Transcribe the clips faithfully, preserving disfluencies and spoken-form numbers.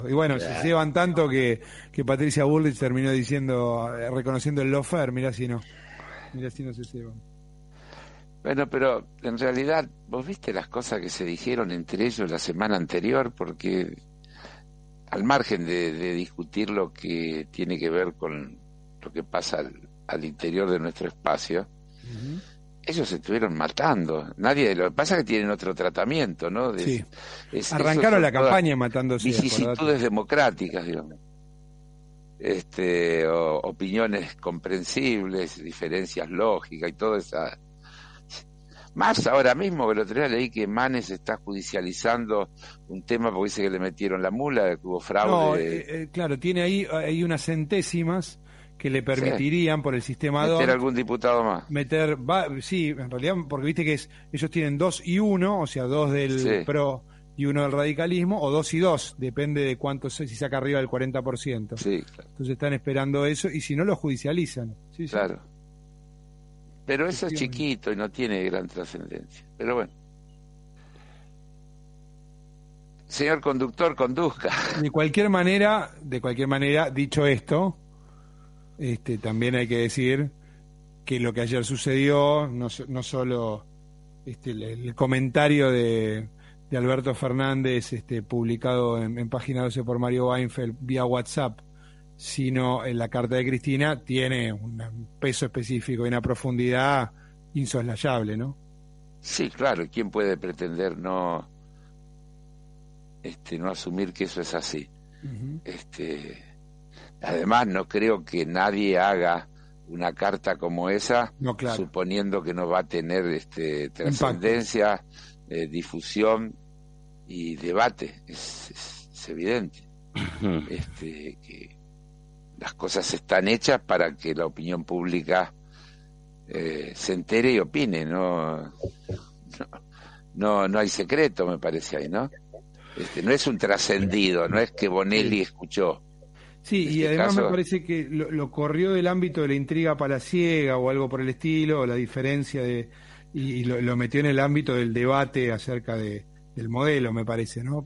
Y bueno, Claro. se llevan tanto que, que Patricia Bullrich terminó diciendo, eh, reconociendo el lofer, mirá si no, mirá si no se llevan. Bueno, pero en realidad, ¿vos viste las cosas que se dijeron entre ellos la semana anterior? Porque al margen de, de discutir lo que tiene que ver con lo que pasa al, al interior de nuestro espacio, Uh-huh. ellos se estuvieron matando. Nadie, lo que pasa es que tienen otro tratamiento, ¿no? De, Sí, es, esos arrancaron son la todas campaña matándose, acordate. vicisitudes democráticas, digamos. Este, o, opiniones comprensibles, diferencias lógicas y todo esa. Más ahora mismo, que el otro día leí que Manes está judicializando un tema porque dice que le metieron la mula, que hubo No, fraude. eh, eh, claro, tiene ahí, hay unas centésimas que le Sí, permitirían por el sistema meter D O N T algún diputado más. meter, va, sí, en realidad, porque viste que es, ellos tienen dos y uno, o sea, dos del Sí, PRO y uno del radicalismo, o dos y dos, depende de cuánto, se- si saca arriba del cuarenta por ciento. sí, claro. Entonces están esperando eso, y si no lo judicializan. Sí, sí, claro. Pero eso es efectivamente. chiquito y no tiene gran trascendencia. Pero bueno. Señor conductor, conduzca. De cualquier manera, de cualquier manera, dicho esto, este, también hay que decir que lo que ayer sucedió, no, so- no solo este, el, el comentario de, de Alberto Fernández, este, publicado en, en página doce por Mario Weinfeld vía WhatsApp, sino en la carta de Cristina, tiene un peso específico y una profundidad insoslayable, ¿no? Sí, claro. ¿Quién puede pretender no, este, no asumir que eso es así? Uh-huh. Este, además, no creo que nadie haga una carta como esa No, claro. suponiendo que no va a tener este, Impacto. trascendencia, eh, difusión y debate. Es, es, es evidente este, que las cosas están hechas para que la opinión pública eh, se entere y opine. No, no, no, no hay secreto, me parece ahí, ¿no? Este, no es un trascendido, no es que Bonelli Sí. escuchó. Sí, En y este además caso, me parece que lo, lo corrió del ámbito de la intriga palaciega o algo por el estilo, o la diferencia de, y, y lo, lo metió en el ámbito del debate acerca de, del modelo, me parece, ¿no?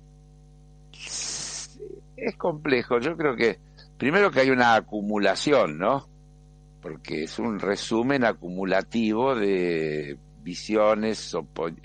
es complejo. Yo creo que, primero que hay una acumulación, ¿no? Porque es un resumen acumulativo de visiones, opo-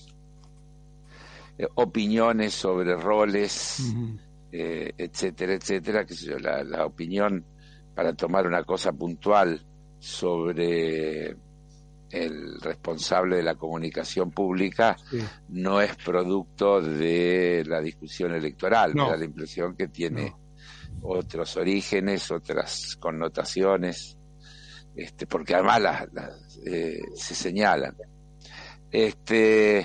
eh, opiniones sobre roles, Uh-huh. eh, etcétera, etcétera, qué sé yo, la, la opinión para tomar una cosa puntual sobre el responsable de la comunicación pública Sí. no es producto de la discusión electoral, me No, da la impresión que tiene no. otros orígenes, otras connotaciones, este, porque además las, las, eh, se señalan. Este,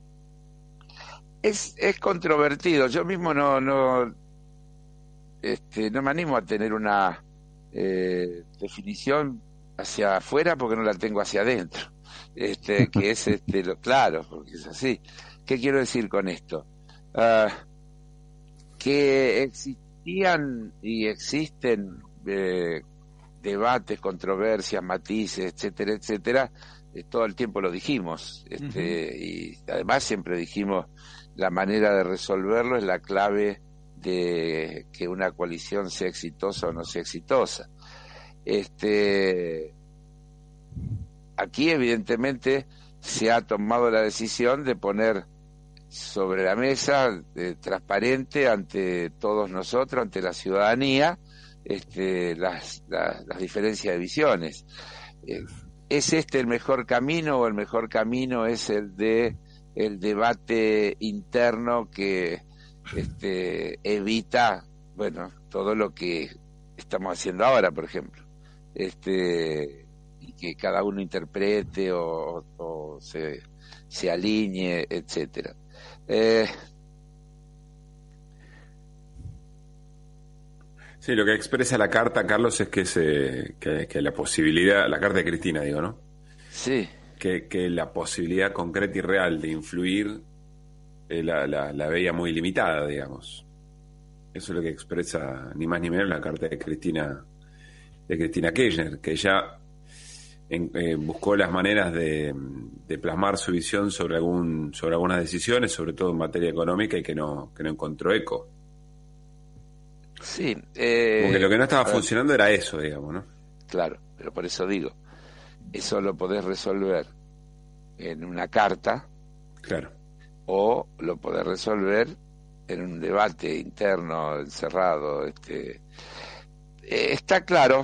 es, es controvertido, yo mismo no, no, este, no me animo a tener una eh, definición hacia afuera porque no la tengo hacia adentro, este, que es este, lo claro, porque es así. ¿Qué quiero decir con esto? Uh, que existían y existen eh, debates, controversias, matices, etcétera, etcétera, eh, todo el tiempo lo dijimos, este, uh-huh. Y además siempre dijimos la manera de resolverlo es la clave de que una coalición sea exitosa o no sea exitosa. Este, aquí evidentemente se ha tomado la decisión de poner sobre la mesa, eh, transparente ante todos nosotros, ante la ciudadanía, este, las, las, las diferencias de visiones. Eh, ¿Es este el mejor camino o el mejor camino es el de el debate interno que este, evita, bueno, todo lo que estamos haciendo ahora, por ejemplo, este, y que cada uno interprete o, o se, se alinee, etcétera? Eh, Sí, lo que expresa la carta, Carlos, es que, se, que, que la posibilidad, la carta de Cristina, digo, ¿no? Sí. Que, que la posibilidad concreta y real de influir eh, la, la, la veía muy limitada, digamos. Eso es lo que expresa ni más ni menos la carta de Cristina, de Cristina Kirchner, que ella en, eh, buscó las maneras de, de plasmar su visión sobre algún, sobre algunas decisiones, sobre todo en materia económica, y que no, que no encontró eco. Sí. Eh, Como que lo que no estaba ver, funcionando era eso, digamos, ¿no? claro, pero por eso digo, eso lo podés resolver en una carta Claro. o lo podés resolver en un debate interno, encerrado. Este, eh, está claro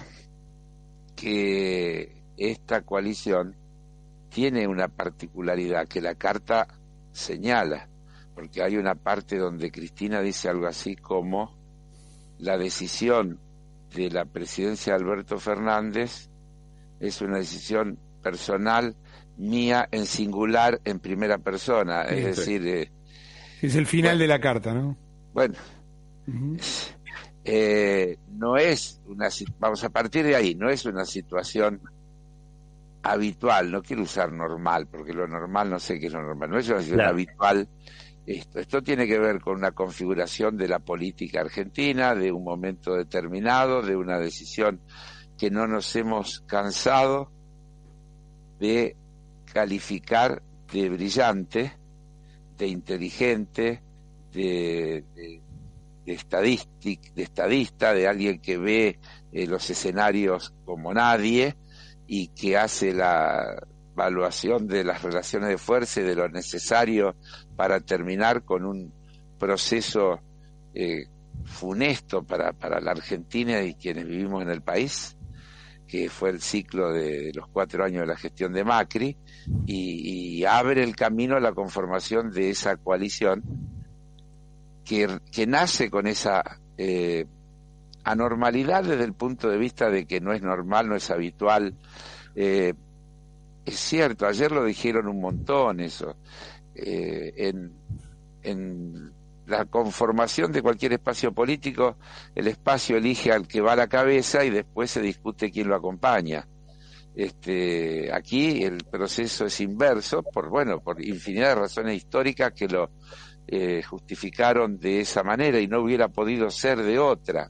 que esta coalición tiene una particularidad que la carta señala, porque hay una parte donde Cristina dice algo así como: la decisión de la presidencia de Alberto Fernández es una decisión personal mía, en singular, en primera persona. Sí, es sí. decir, eh, Es el final bueno, de la carta, ¿no? bueno Uh-huh. eh, no es una, vamos a partir de ahí, no es una situación habitual, no quiero usar normal, porque lo normal no sé qué es lo normal, no es una situación Claro. habitual. Esto, esto tiene que ver con una configuración de la política argentina, de un momento determinado, de una decisión que no nos hemos cansado de calificar de brillante, de inteligente, de, de, de, estadístic, de estadista, de alguien que ve eh, los escenarios como nadie y que hace la evaluación de las relaciones de fuerza y de lo necesario para terminar con un proceso eh, funesto para, para la Argentina y quienes vivimos en el país, que fue el ciclo de los cuatro años de la gestión de Macri, y, y abre el camino a la conformación de esa coalición que, que nace con esa eh, anormalidad desde el punto de vista de que no es normal, no es habitual. Eh, es cierto, ayer lo dijeron un montón eso. Eh, en, en la conformación de cualquier espacio político, el espacio elige al que va a la cabeza y después se discute quién lo acompaña. Este, aquí el proceso es inverso, por bueno, por infinidad de razones históricas que lo eh, justificaron de esa manera y no hubiera podido ser de otra.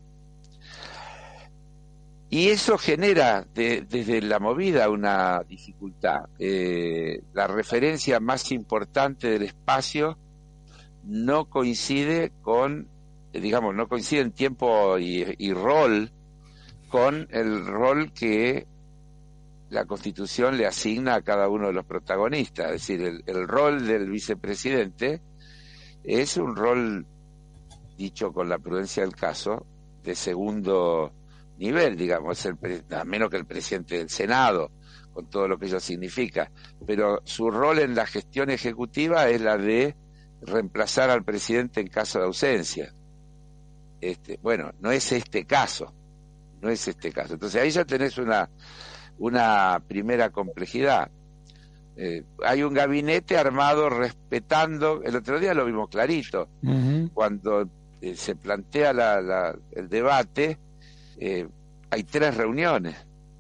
Y eso genera de, desde la movida una dificultad. Eh, la referencia más importante del espacio no coincide con, digamos, no coincide en tiempo y, y rol con el rol que la Constitución le asigna a cada uno de los protagonistas. Es decir, el, el rol del vicepresidente es un rol, dicho con la prudencia del caso, de segundo nivel, digamos, el, a menos que el presidente del Senado, con todo lo que ello significa. Pero su rol en la gestión ejecutiva es la de reemplazar al presidente en caso de ausencia. Este, bueno, no es este caso, no es este caso. Entonces ahí ya tenés una una primera complejidad. Eh, hay un gabinete armado respetando, el otro día lo vimos clarito, uh-huh. cuando eh, se plantea la, la, el debate, eh, hay tres reuniones.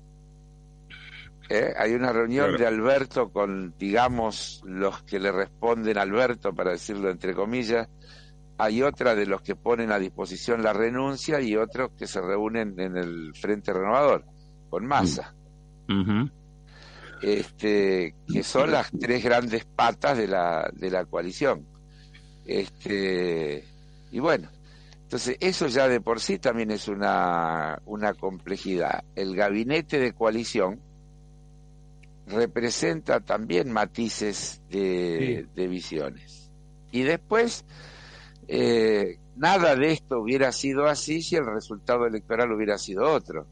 ¿Eh? Hay una reunión claro. de Alberto con, digamos, los que le responden a Alberto, para decirlo entre comillas, hay otra de los que ponen a disposición la renuncia y otros que se reúnen en el Frente Renovador, con Massa. Uh-huh. Uh-huh. Este, que son las tres grandes patas de la de la coalición. Este, y bueno, entonces eso ya de por sí también es una una complejidad. El gabinete de coalición representa también matices de, sí. de visiones. Y después eh, nada de esto hubiera sido así si el resultado electoral hubiera sido otro.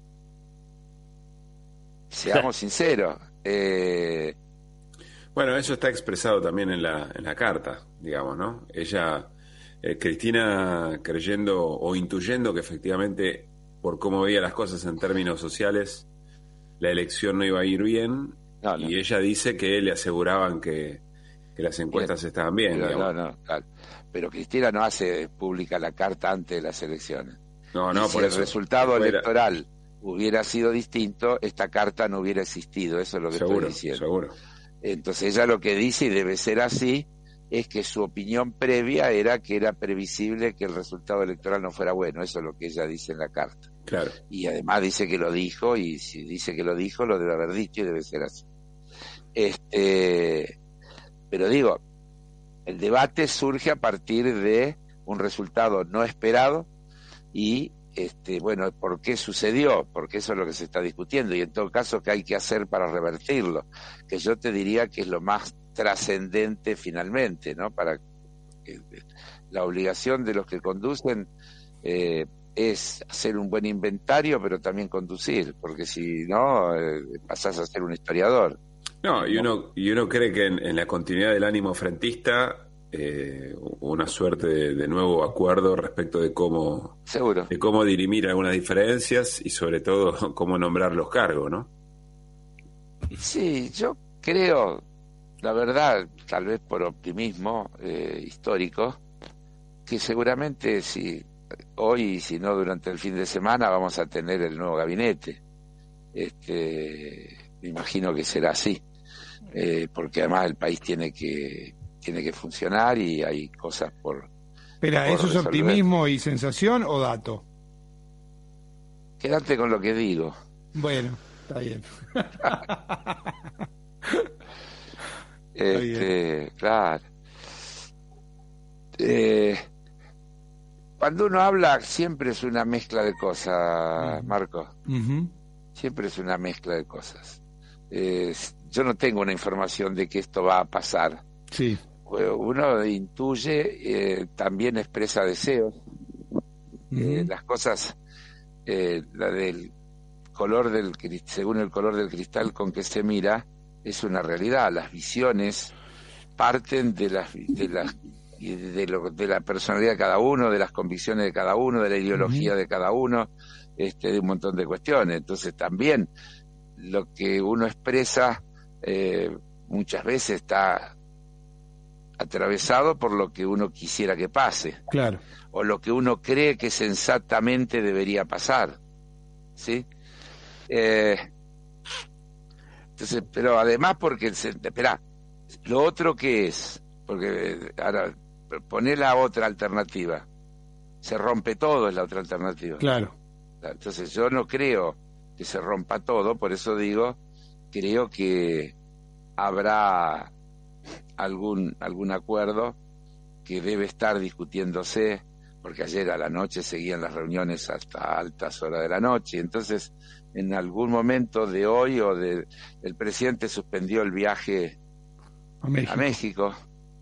Seamos sinceros. Eh... Bueno, eso está expresado también en la en la carta, digamos, ¿no? Ella, eh, Cristina, creyendo o intuyendo que efectivamente, por cómo veía las cosas en términos sociales, la elección no iba a ir bien, no, no. y ella dice que le aseguraban que, que las encuestas bien. estaban bien. Pero, digamos. No, no, claro. Pero Cristina no hace pública la carta antes de las elecciones. No, no, y por si eso. el resultado Fuera. electoral hubiera sido distinto, esta carta no hubiera existido, eso es lo que seguro, estoy diciendo. Seguro. Entonces ella lo que dice, y debe ser así, es que su opinión previa era que era previsible que el resultado electoral no fuera bueno, eso es lo que ella dice en la carta. Claro. Y además dice que lo dijo, y si dice que lo dijo, lo debe haber dicho y debe ser así. Este, pero digo, el debate surge a partir de un resultado no esperado, y este bueno, ¿por qué sucedió? Porque eso es lo que se está discutiendo, y en todo caso, ¿qué hay que hacer para revertirlo? Que yo te diría que es lo más trascendente finalmente, ¿no? Para que la obligación de los que conducen eh, es hacer un buen inventario, pero también conducir, porque si no, eh, pasás a ser un historiador. No, y uno, y uno cree que en, en la continuidad del ánimo frentista, eh, una suerte de, de nuevo acuerdo respecto de cómo, Seguro. de cómo dirimir algunas diferencias y sobre todo cómo nombrar los cargos, ¿no? Sí, yo creo, la verdad, tal vez por optimismo eh, histórico, que seguramente si hoy, si no durante el fin de semana, vamos a tener el nuevo gabinete. Este, me imagino que será así, eh, porque además el país tiene que tiene que funcionar y hay cosas por. Espera, por ¿eso es resolver. optimismo y sensación o dato? Quédate con lo que digo. Bueno, está bien. Este, claro. Eh, cuando uno habla siempre es una mezcla de cosas, Marco. Uh-huh. Siempre es una mezcla de cosas. Eh, yo no tengo una información de que esto va a pasar. Sí. Uno intuye, eh, también expresa deseos. Uh-huh. Eh, las cosas, eh, la del color del, según el color del cristal con que se mira, es una realidad. Las visiones parten de las de las de, lo, de la personalidad de cada uno, de las convicciones de cada uno, de la ideología uh-huh. de cada uno, este, de un montón de cuestiones. Entonces también lo que uno expresa eh, muchas veces está atravesado por lo que uno quisiera que pase, claro, o lo que uno cree que sensatamente debería pasar, ¿sí? Eh, entonces, pero además porque, espera, lo otro que es, porque ahora poner la otra alternativa, se rompe todo, es la otra alternativa. Claro. Entonces yo no creo que se rompa todo, por eso digo, creo que habrá algún algún acuerdo que debe estar discutiéndose, porque ayer a la noche seguían las reuniones hasta altas horas de la noche, entonces en algún momento de hoy o de el presidente suspendió el viaje a México, a México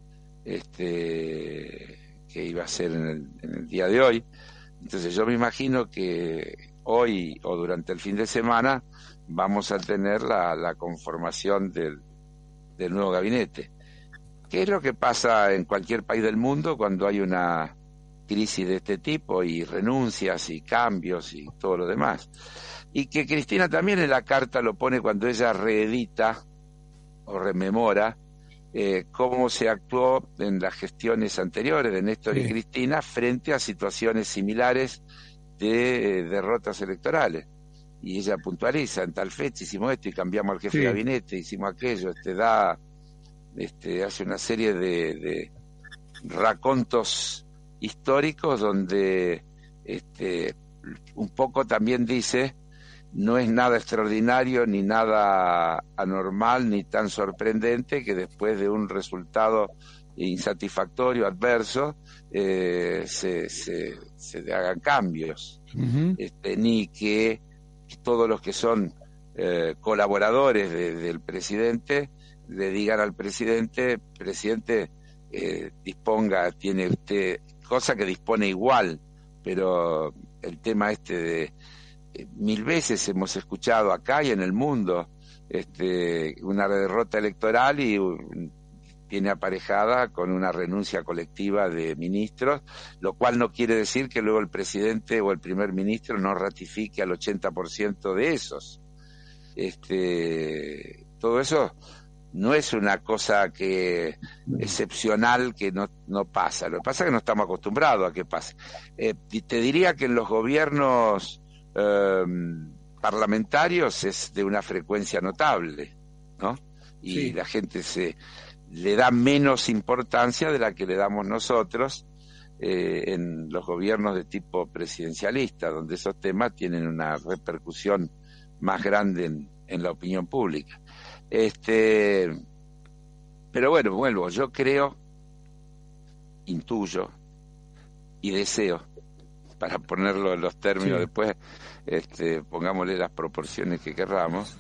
este que iba a ser en el, en el día de hoy. Entonces yo me imagino que hoy o durante el fin de semana vamos a tener la, la conformación del, del nuevo gabinete. ¿Qué es lo que pasa en cualquier país del mundo cuando hay una crisis de este tipo y renuncias y cambios y todo lo demás? Y que Cristina también en la carta lo pone cuando ella reedita o rememora eh, cómo se actuó en las gestiones anteriores de Néstor sí. y Cristina frente a situaciones similares de eh, derrotas electorales. Y ella puntualiza, en tal fecha hicimos esto y cambiamos al jefe sí. de gabinete, hicimos aquello, este da, este hace una serie de, de racontos históricos donde este un poco también dice no es nada extraordinario ni nada anormal ni tan sorprendente que después de un resultado insatisfactorio, adverso, eh, se, se, se hagan cambios, uh-huh. este, ni que todos los que son eh, colaboradores de, del presidente le digan al presidente, presidente, eh, disponga, tiene usted, cosa que dispone igual, pero el tema este de mil veces hemos escuchado acá y en el mundo este, una derrota electoral y un, viene aparejada con una renuncia colectiva de ministros, lo cual no quiere decir que luego el presidente o el primer ministro no ratifique al ochenta por ciento de esos. Este, todo eso no es una cosa que excepcional que no, no pasa, lo que pasa es que no estamos acostumbrados a que pase. Eh, te diría que en los gobiernos Eh, parlamentarios es de una frecuencia notable, ¿no? Y sí. la gente se le da menos importancia de la que le damos nosotros eh, en los gobiernos de tipo presidencialista, donde esos temas tienen una repercusión más grande en, en la opinión pública. Este, pero bueno, vuelvo, yo creo, intuyo y deseo para ponerlo en los términos, Sí. después este, pongámosle las proporciones que querramos,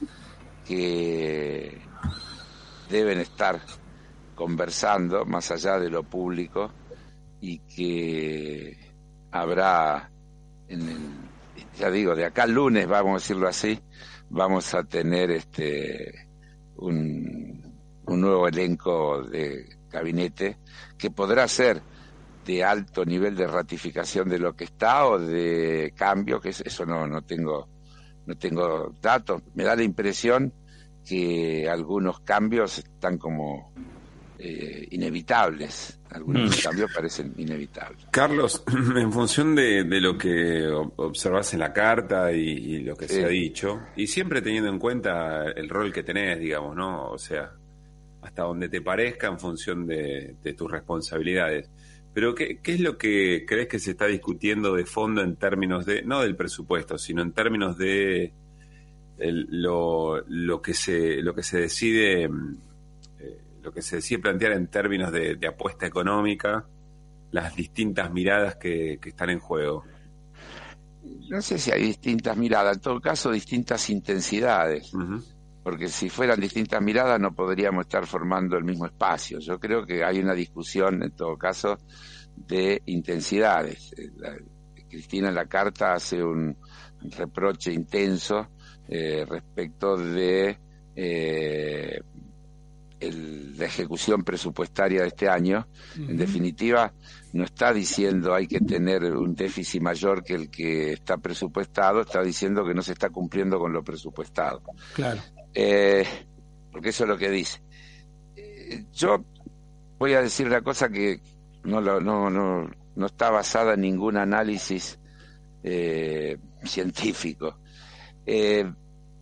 que deben estar conversando más allá de lo público y que habrá, en el, ya digo, de acá al lunes, vamos a decirlo así, vamos a tener este un, un nuevo elenco de gabinete que podrá ser de alto nivel de ratificación de lo que está o de cambio, que eso no, no tengo no tengo datos. Me da la impresión que algunos cambios están como eh, inevitables, algunos mm. cambios parecen inevitables. Carlos, en función de, de lo que observas en la carta y, y lo que sí. se ha dicho, y siempre teniendo en cuenta el rol que tenés, digamos, ¿no? O sea, hasta donde te parezca en función de, de tus responsabilidades. Pero ¿qué, ¿qué es lo que crees que se está discutiendo de fondo en términos de, no del presupuesto, sino en términos de el, lo, lo que se lo que se decide eh, lo que se decide plantear en términos de, de apuesta económica, las distintas miradas que, que están en juego? No sé si hay distintas miradas, en todo caso distintas intensidades. Uh-huh. Porque si fueran distintas miradas no podríamos estar formando el mismo espacio. Yo creo que hay una discusión, en todo caso, de intensidades. La, Cristina en la carta hace un reproche intenso eh, respecto de eh, el, la ejecución presupuestaria de este año. Uh-huh. En definitiva, no está diciendo hay que tener un déficit mayor que el que está presupuestado, está diciendo que no se está cumpliendo con lo presupuestado. Claro. Eh, porque eso es lo que dice. Eh, yo voy a decir una cosa que no, lo, no, no, no está basada en ningún análisis eh, científico. Eh,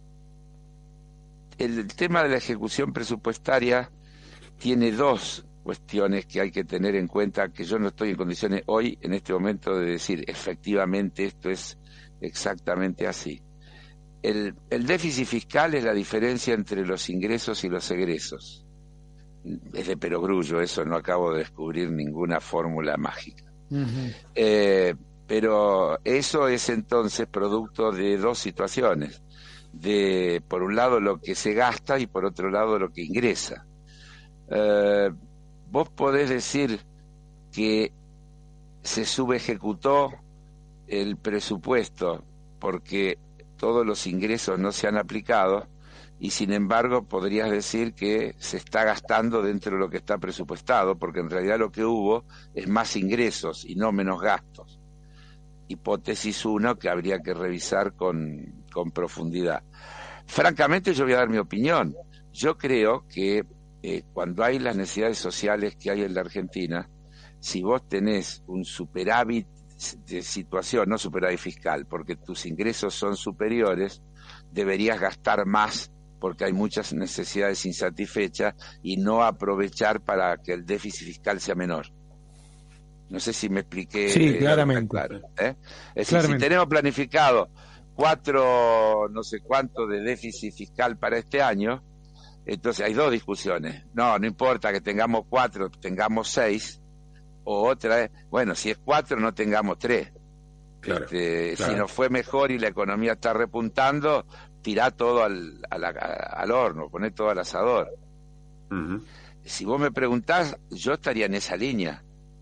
el tema de la ejecución presupuestaria tiene dos cuestiones que hay que tener en cuenta, que yo no estoy en condiciones hoy, en este momento, de decir efectivamente esto es exactamente así. El, el déficit fiscal es la diferencia entre los ingresos y los egresos. Es de perogrullo, eso, no acabo de descubrir ninguna fórmula mágica. Uh-huh. Eh, pero eso es entonces producto de dos situaciones. De, por un lado, lo que se gasta y por otro lado, lo que ingresa. Eh, vos podés decir que se subejecutó el presupuesto porque todos los ingresos no se han aplicado y sin embargo podrías decir que se está gastando dentro de lo que está presupuestado, porque en realidad lo que hubo es más ingresos y no menos gastos. Hipótesis uno que habría que revisar con, con profundidad. Francamente, yo voy a dar mi opinión. Yo creo que eh, cuando hay las necesidades sociales que hay en la Argentina, si vos tenés un superávit de situación, no superávit fiscal, porque tus ingresos son superiores, deberías gastar más porque hay muchas necesidades insatisfechas y no aprovechar para que el déficit fiscal sea menor. No sé si me expliqué. Sí, claramente. Claro, ¿eh? Es decir, claramente. Si tenemos planificado cuatro, no sé cuánto de déficit fiscal para este año, entonces hay dos discusiones. No, no importa que tengamos cuatro, tengamos seis. O otra es, bueno, si es cuatro, no tengamos tres. Claro, este, claro. Si nos fue mejor y la economía está repuntando, tirá todo al, al, al horno, poné todo al asador. Uh-huh. Si vos me preguntás, yo estaría en esa línea.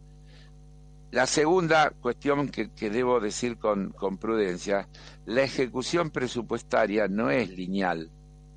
La segunda cuestión que, que debo decir con, con prudencia, la ejecución presupuestaria no es lineal,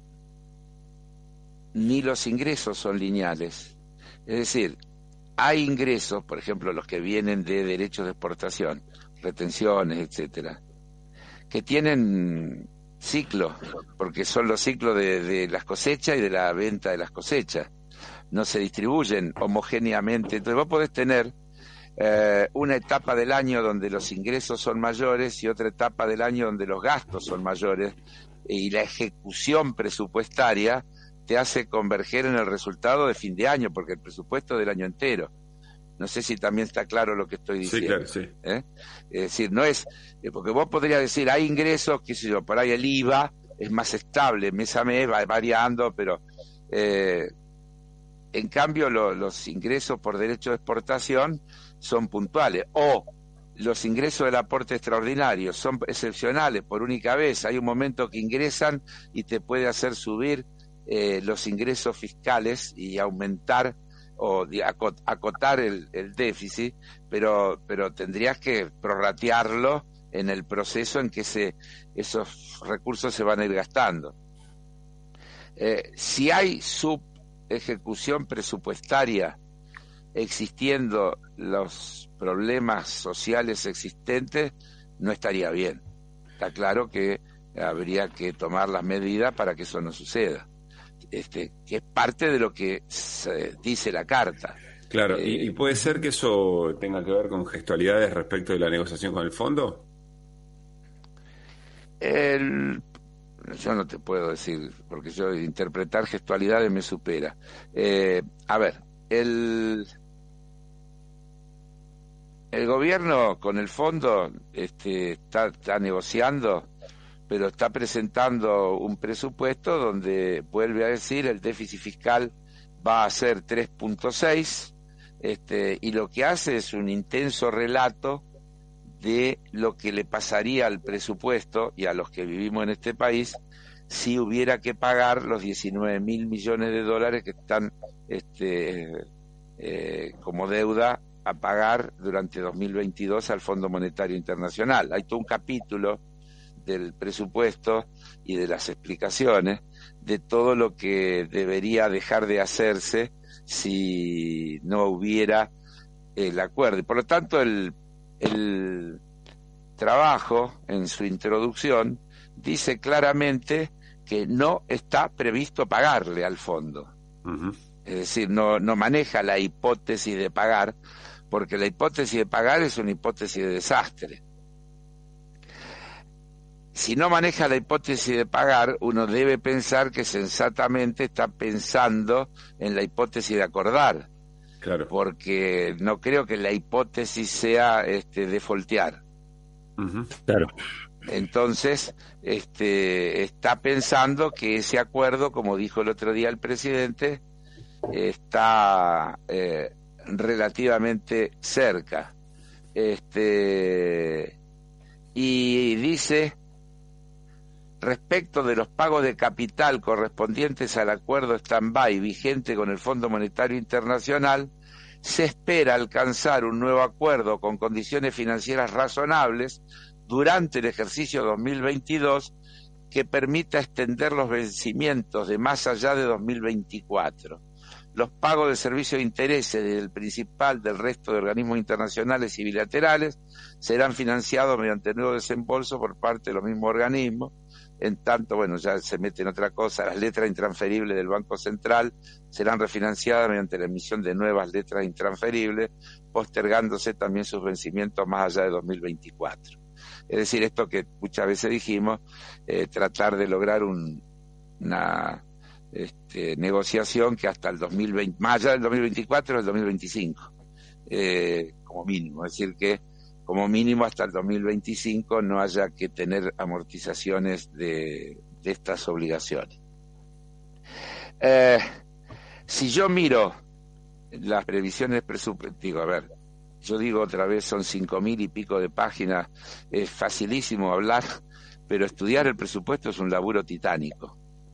ni los ingresos son lineales. Es decir, hay ingresos, por ejemplo, los que vienen de derechos de exportación, retenciones, etcétera, que tienen ciclo, porque son los ciclos de, de las cosechas y de la venta de las cosechas. No se distribuyen homogéneamente. Entonces vos podés tener eh, una etapa del año donde los ingresos son mayores y otra etapa del año donde los gastos son mayores, y la ejecución presupuestaria te hace converger en el resultado de fin de año, porque el presupuesto es del año entero. No sé si también está claro lo que estoy diciendo. Sí, claro, sí. ¿Eh? Es decir, no es... Porque vos podrías decir, hay ingresos, qué sé yo, por ahí el I V A es más estable, mes a mes va variando, pero... Eh, en cambio, lo, los ingresos por derecho de exportación son puntuales. O los ingresos del aporte extraordinario son excepcionales por única vez. Hay un momento que ingresan y te puede hacer subir eh, los ingresos fiscales y aumentar o acotar el, el déficit, pero, pero tendrías que prorratearlo en el proceso en que se, esos recursos se van a ir gastando. Eh, si hay subejecución presupuestaria existiendo los problemas sociales existentes, no estaría bien. Está claro que habría que tomar las medidas para que eso no suceda. Este, que es parte de lo que se dice la carta. Claro, eh, ¿y, ¿y puede ser que eso tenga que ver con gestualidades respecto de la negociación con el fondo? El, yo no te puedo decir, porque yo interpretar gestualidades me supera. Eh, a ver, el el gobierno con el fondo este, está, está negociando, pero está presentando un presupuesto donde vuelve a decir el déficit fiscal va a ser tres punto seis, este, y lo que hace es un intenso relato de lo que le pasaría al presupuesto y a los que vivimos en este país si hubiera que pagar los diecinueve mil millones de dólares que están este, eh, como deuda a pagar durante dos mil veintidós al Fondo Monetario Internacional. Hay todo un capítulo del presupuesto y de las explicaciones de todo lo que debería dejar de hacerse si no hubiera el acuerdo. Y por lo tanto, el, el trabajo en su introducción dice claramente que no está previsto pagarle al fondo. Uh-huh. Es decir, no, no maneja la hipótesis de pagar, porque la hipótesis de pagar es una hipótesis de desastre. Si no maneja la hipótesis de pagar, uno debe pensar que sensatamente está pensando en la hipótesis de acordar. Claro. Porque no creo que la hipótesis sea este, defaultear. Uh-huh. Claro. Entonces, este, está pensando que ese acuerdo, como dijo el otro día el presidente, está eh, relativamente cerca. Este, y dice, respecto de los pagos de capital correspondientes al acuerdo stand-by vigente con el Fondo Monetario Internacional, se espera alcanzar un nuevo acuerdo con condiciones financieras razonables durante el ejercicio dos mil veintidós que permita extender los vencimientos de más allá de dos mil veinticuatro. Los pagos de servicios de intereses del principal del resto de organismos internacionales y bilaterales serán financiados mediante nuevo desembolso por parte de los mismos organismos. En tanto, bueno, ya se mete en otra cosa, las letras intransferibles del Banco Central serán refinanciadas mediante la emisión de nuevas letras intransferibles, postergándose también sus vencimientos más allá de dos mil veinticuatro. Es decir, esto que muchas veces dijimos, eh, tratar de lograr un, una este, negociación que hasta el dos mil veinte, más allá del dos mil veinticuatro, el dos mil veinticinco, eh, como mínimo. Es decir, que como mínimo hasta el dos mil veinticinco no haya que tener amortizaciones de, de estas obligaciones. Eh, si yo miro las previsiones presupuestarias, digo, a ver, yo digo otra vez, son cinco mil y pico de páginas, es facilísimo hablar, pero estudiar el presupuesto es un laburo titánico.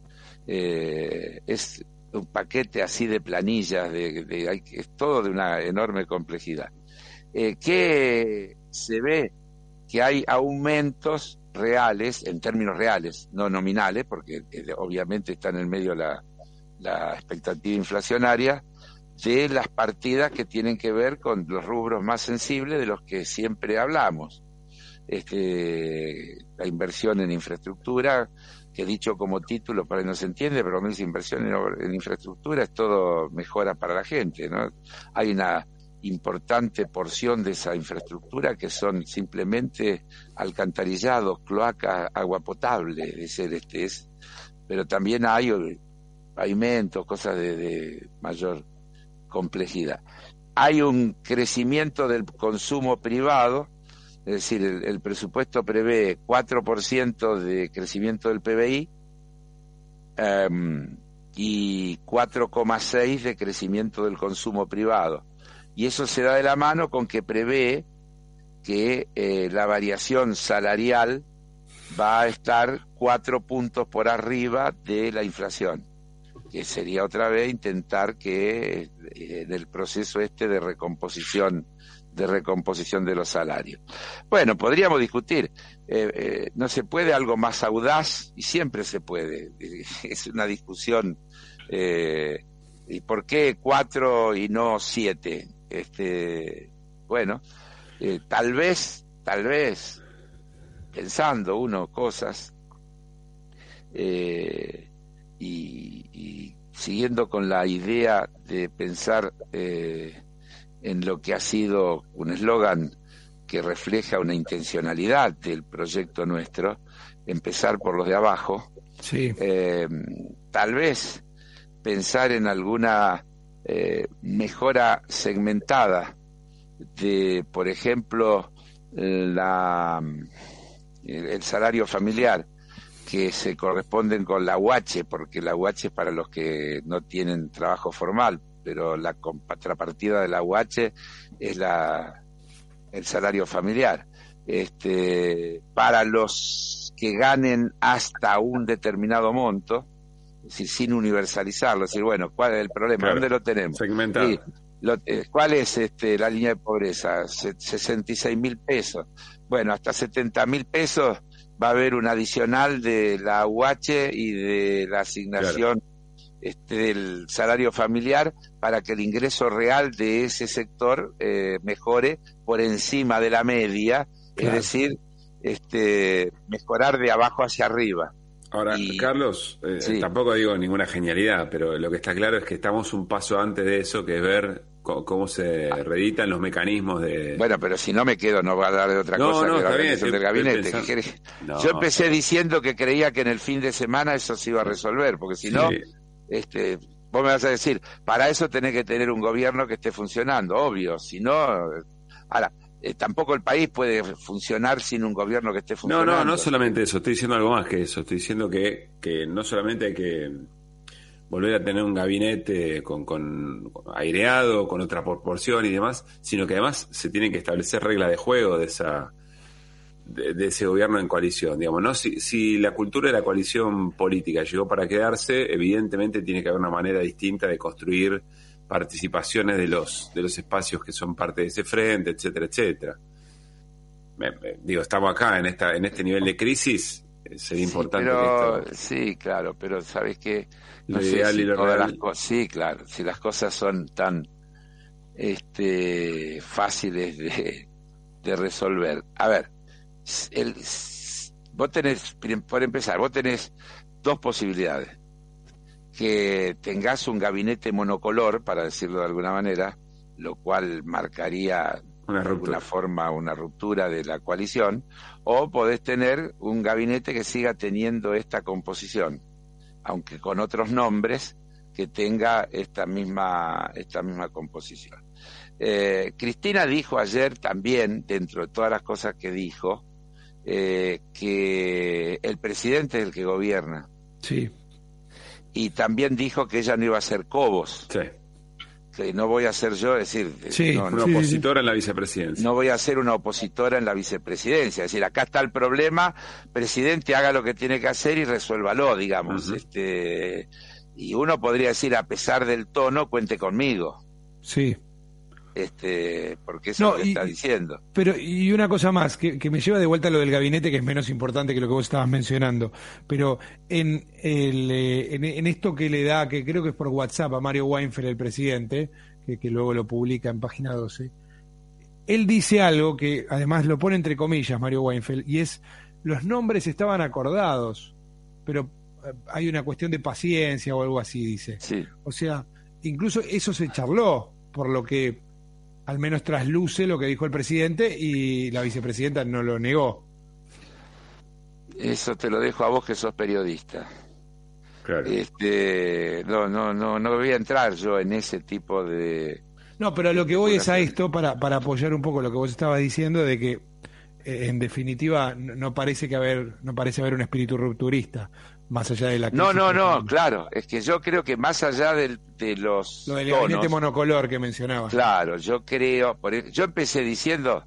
Eh, es un paquete así de planillas, de, de, hay, es todo de una enorme complejidad. Eh, ¿Qué se ve? Que hay aumentos reales, en términos reales, no nominales, porque eh, obviamente está en el medio la, la expectativa inflacionaria, de las partidas que tienen que ver con los rubros más sensibles de los que siempre hablamos. Este, la inversión en infraestructura, que dicho como título para que no se entiende, pero cuando dice inversión en, en infraestructura es todo mejora para la gente, ¿no? Hay una importante porción de esa infraestructura que son simplemente alcantarillados, cloacas, agua potable, de ser este es, pero también hay pavimentos, cosas de, de mayor complejidad. Hay un crecimiento del consumo privado, es decir, el, el presupuesto prevé cuatro por ciento de crecimiento del P B I um, y cuatro coma seis por ciento de crecimiento del consumo privado. Y eso se da de la mano con que prevé que eh, la variación salarial va a estar cuatro puntos por arriba de la inflación, que sería otra vez intentar que eh, en el proceso este de recomposición de recomposición de los salarios. Bueno, podríamos discutir, eh, eh, no se puede algo más audaz, y siempre se puede, es una discusión, eh, ¿y por qué cuatro y no siete? Este, bueno, eh, tal vez, tal vez, pensando uno cosas, eh, y, y siguiendo con la idea de pensar eh, en lo que ha sido un eslogan que refleja una intencionalidad del proyecto nuestro, empezar por los de abajo, sí. eh, tal vez pensar en alguna eh, mejora segmentada de, por ejemplo, la, el, el salario familiar, que se corresponden con la U H, porque la U H es para los que no tienen trabajo formal, pero la contrapartida de la U H es la el salario familiar. Este, para los que ganen hasta un determinado monto, es decir, sin universalizarlo, es decir, bueno, ¿cuál es el problema? Claro, ¿Dónde lo tenemos? Segmentado. Sí, lo, eh, ¿cuál es este, la línea de pobreza? Se, sesenta y seis mil pesos. Bueno, hasta setenta mil pesos va a haber un adicional de la U H y de la asignación, claro, este, del salario familiar, para que el ingreso real de ese sector eh, mejore por encima de la media, claro, es decir, este, mejorar de abajo hacia arriba. Ahora, y, Carlos, eh, sí. tampoco digo ninguna genialidad, pero lo que está claro es que estamos un paso antes de eso, que es ver cómo, cómo se reeditan los mecanismos de... Bueno, pero si no me quedo, no voy a hablar de otra no, cosa no, que la bien, organización del gabinete. ¿Qué querés? No, Yo empecé diciendo que creía que en el fin de semana eso se iba a resolver, porque si sí. no, este, vos me vas a decir, para eso tenés que tener un gobierno que esté funcionando, obvio, si no... Ahora, Eh, tampoco el país puede funcionar sin un gobierno que esté funcionando. No, no, no solamente eso, estoy diciendo algo más que eso, estoy diciendo que, que no solamente hay que volver a tener un gabinete con, con aireado, con otra proporción y demás, sino que además se tienen que establecer reglas de juego de esa de, de ese gobierno en coalición, digamos, ¿no? Si, si la cultura de la coalición política llegó para quedarse, evidentemente tiene que haber una manera distinta de construir participaciones de los de los espacios que son parte de ese frente, etcétera, etcétera. Me, me, digo, estamos acá en esta en este nivel de crisis, eh, sería sí, importante pero, que esto... Sí, claro, pero ¿sabes qué? No lo sé ideal si y lo todas real... las cosas, sí, claro, si las cosas son tan este fáciles de, de resolver. A ver, el, vos tenés, por empezar, vos tenés dos posibilidades. Que tengas un gabinete monocolor, para decirlo de alguna manera, lo cual marcaría una de alguna forma una ruptura de la coalición, o podés tener un gabinete que siga teniendo esta composición, aunque con otros nombres, que tenga esta misma esta misma composición. Eh, Cristina dijo ayer también, dentro de todas las cosas que dijo, eh, que el presidente es el que gobierna. Sí. Y también dijo que ella no iba a ser Cobos. Sí. Que no voy a ser yo, es decir... Sí, no, una no, opositora sí, en la vicepresidencia. No voy a ser una opositora en la vicepresidencia. Es decir, acá está el problema, presidente, haga lo que tiene que hacer y resuélvalo, digamos. Uh-huh. este Y uno podría decir, a pesar del tono, cuente conmigo. Sí. Este, porque eso no, es lo que y, está diciendo. Pero, y una cosa más, que, que me lleva de vuelta a lo del gabinete, que es menos importante que lo que vos estabas mencionando, pero en, el, eh, en, en esto que le da, que creo que es por WhatsApp, a Mario Weinfeld, el presidente, que, que luego lo publica en página doce, él dice algo que además lo pone entre comillas, Mario Weinfeld, y es, los nombres estaban acordados, pero hay una cuestión de paciencia o algo así, dice. Sí. O sea, incluso eso se charló, por lo que al menos trasluce lo que dijo el presidente, y la vicepresidenta no lo negó. Eso te lo dejo a vos, que sos periodista. Claro. Este, no, no, no, no voy a entrar yo en ese tipo de... No, pero lo que voy es a esto, para, para apoyar un poco lo que vos estabas diciendo, de que eh, en definitiva no, no parece que haber, no parece haber un espíritu rupturista, más allá de la crisis. No, no, no, claro, es que yo creo que más allá del, de los lo del tonos, gabinete monocolor que mencionaba. Claro, yo creo, por, yo empecé diciendo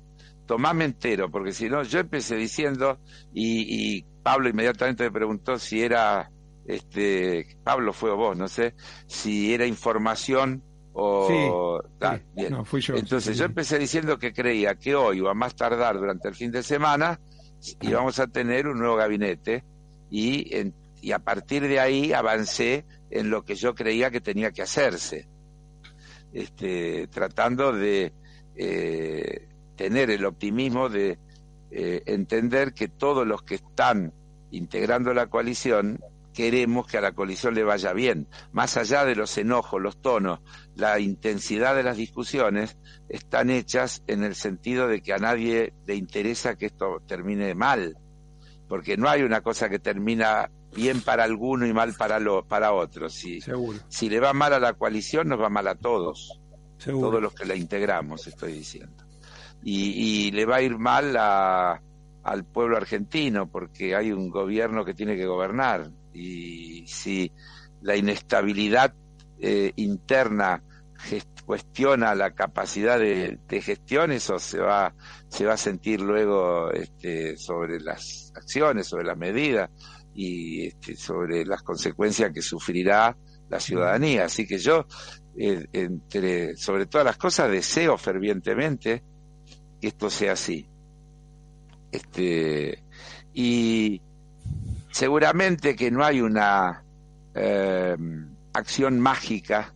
tomás me entero, porque si no, yo empecé diciendo, y, y Pablo inmediatamente me preguntó si era, este Pablo fue o vos, no sé, si era información o... Sí, ah, sí. bien. No, fui yo. Entonces sí, yo sí. empecé diciendo que creía que hoy o a más tardar durante el fin de semana íbamos a tener un nuevo gabinete y, en, y a partir de ahí avancé en lo que yo creía que tenía que hacerse, este, tratando de eh, tener el optimismo de eh, entender que todos los que están integrando la coalición queremos que a la coalición le vaya bien, más allá de los enojos, los tonos, la intensidad de las discusiones están hechas en el sentido de que a nadie le interesa que esto termine mal, porque no hay una cosa que termina bien para alguno y mal para lo, para otros. Si, Seguro. si le va mal a la coalición, nos va mal a todos, Seguro. todos los que la integramos, estoy diciendo. Y, y le va a ir mal a, al pueblo argentino, porque hay un gobierno que tiene que gobernar. Y si la inestabilidad eh, interna gest- cuestiona la capacidad de, de gestión, eso se va, se va a sentir luego este, sobre las acciones, sobre las medidas y este, sobre las consecuencias que sufrirá la ciudadanía. Así que yo, eh, entre, sobre todas las cosas, deseo fervientemente que esto sea así. Este, y seguramente que no hay una eh, acción mágica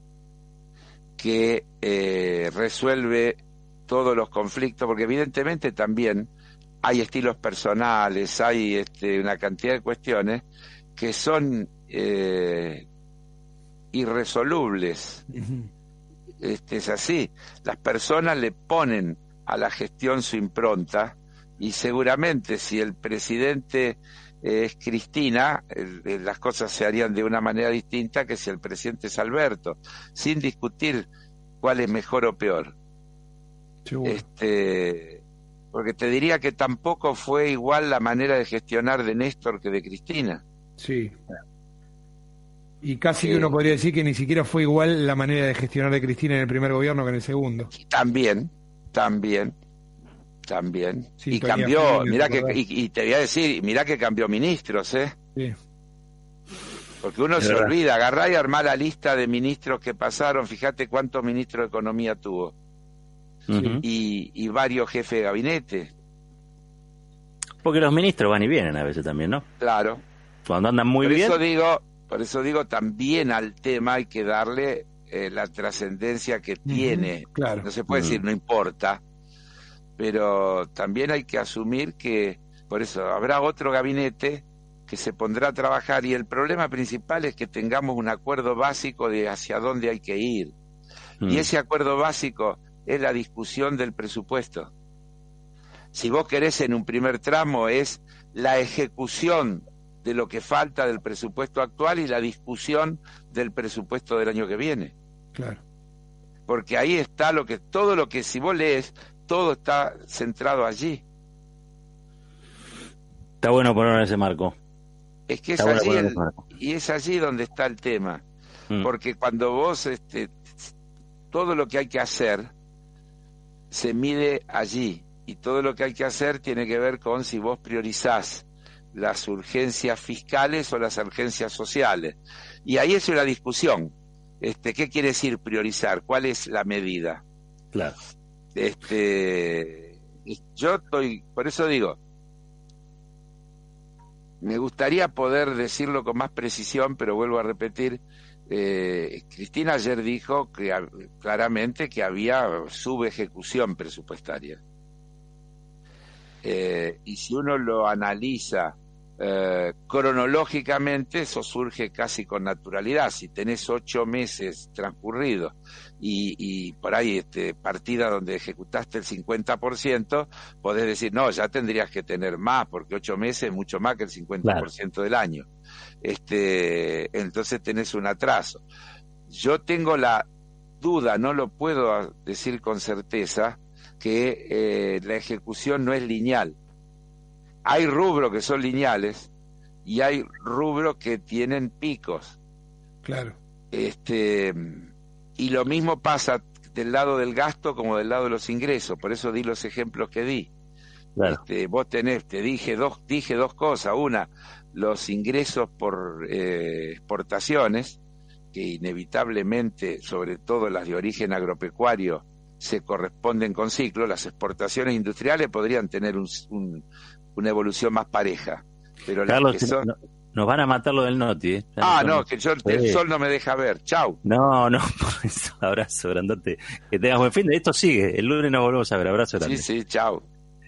que eh, resuelve todos los conflictos, porque evidentemente también hay estilos personales, hay este, una cantidad de cuestiones que son eh, irresolubles. Uh-huh. Este, es así. Las personas le ponen a la gestión su impronta y seguramente si el presidente eh, es Cristina, el, el, las cosas se harían de una manera distinta que si el presidente es Alberto, sin discutir cuál es mejor o peor. Seguro. Este, porque te diría que tampoco fue igual la manera de gestionar de Néstor que de Cristina. Sí. Y casi Eh, que uno podría decir que ni siquiera fue igual la manera de gestionar de Cristina en el primer gobierno que en el segundo. También, también, también. Sí, y cambió, mirá que, y, y te voy a decir, mirá que cambió ministros, ¿eh? Sí. Porque uno Es se verdad. olvida, agarrá y armá la lista de ministros que pasaron, fíjate cuántos ministros de Economía tuvo, Ujú. y, y varios jefes de gabinete, Porque los ministros van y vienen a veces también, ¿no? claro. Cuando andan muy por bien. eso digo, por eso digo, también al tema hay que darle eh, la trascendencia que Uh-huh. tiene. Claro. No se puede Mm. decir no importa, pero también hay que asumir que, por eso, habrá otro gabinete que se pondrá a trabajar y el problema principal es que tengamos un acuerdo básico de hacia dónde hay que ir. Mm. Y ese acuerdo básico es la discusión del presupuesto. Si vos querés, en un primer tramo es la ejecución de lo que falta del presupuesto actual y la discusión del presupuesto del año que viene. Claro. Porque ahí está lo que, todo lo que si vos lees, todo está centrado allí. Está bueno ponerlo en ese marco. Es que es Está bueno allí, ponerlo en el, ese marco. y es allí donde está el tema. Mm. Porque cuando vos, este, todo lo que hay que hacer se mide allí, y todo lo que hay que hacer tiene que ver con si vos priorizás las urgencias fiscales o las urgencias sociales. Y ahí es una discusión. Este, ¿qué quiere decir priorizar? ¿Cuál es la medida? Claro. Este, yo estoy, por eso digo, me gustaría poder decirlo con más precisión, pero vuelvo a repetir, eh, Cristina ayer dijo que claramente que había subejecución presupuestaria. Eh, y si uno lo analiza eh, cronológicamente, eso surge casi con naturalidad. Si tenés ocho meses transcurridos y, y por ahí este, partida donde ejecutaste el cincuenta por ciento, podés decir, no, ya tendrías que tener más, porque ocho meses es mucho más que el cincuenta por ciento del año. Este, entonces tenés un atraso. Yo tengo la duda, no lo puedo decir con certeza, que eh, la ejecución no es lineal. Hay rubros que son lineales y hay rubros que tienen picos. Claro. Este, y lo mismo pasa, del lado del gasto como del lado de los ingresos, por eso di los ejemplos que di. Claro. Este, vos tenés, te dije dos, dije dos cosas, una, los ingresos por eh, exportaciones, que inevitablemente, sobre todo las de origen agropecuario, se corresponden con ciclos. Las exportaciones industriales podrían tener un, un, una evolución más pareja, pero Carlos, las que son... no, nos van a matar lo del Noti. ¿eh? Ah, no, no, que yo, el sí. sol no me deja ver. Chau. No, no, por eso, abrazo grandote. Que tengas buen fin de. Esto sigue. El lunes nos volvemos a ver. Abrazo grande. Sí, sí, chau.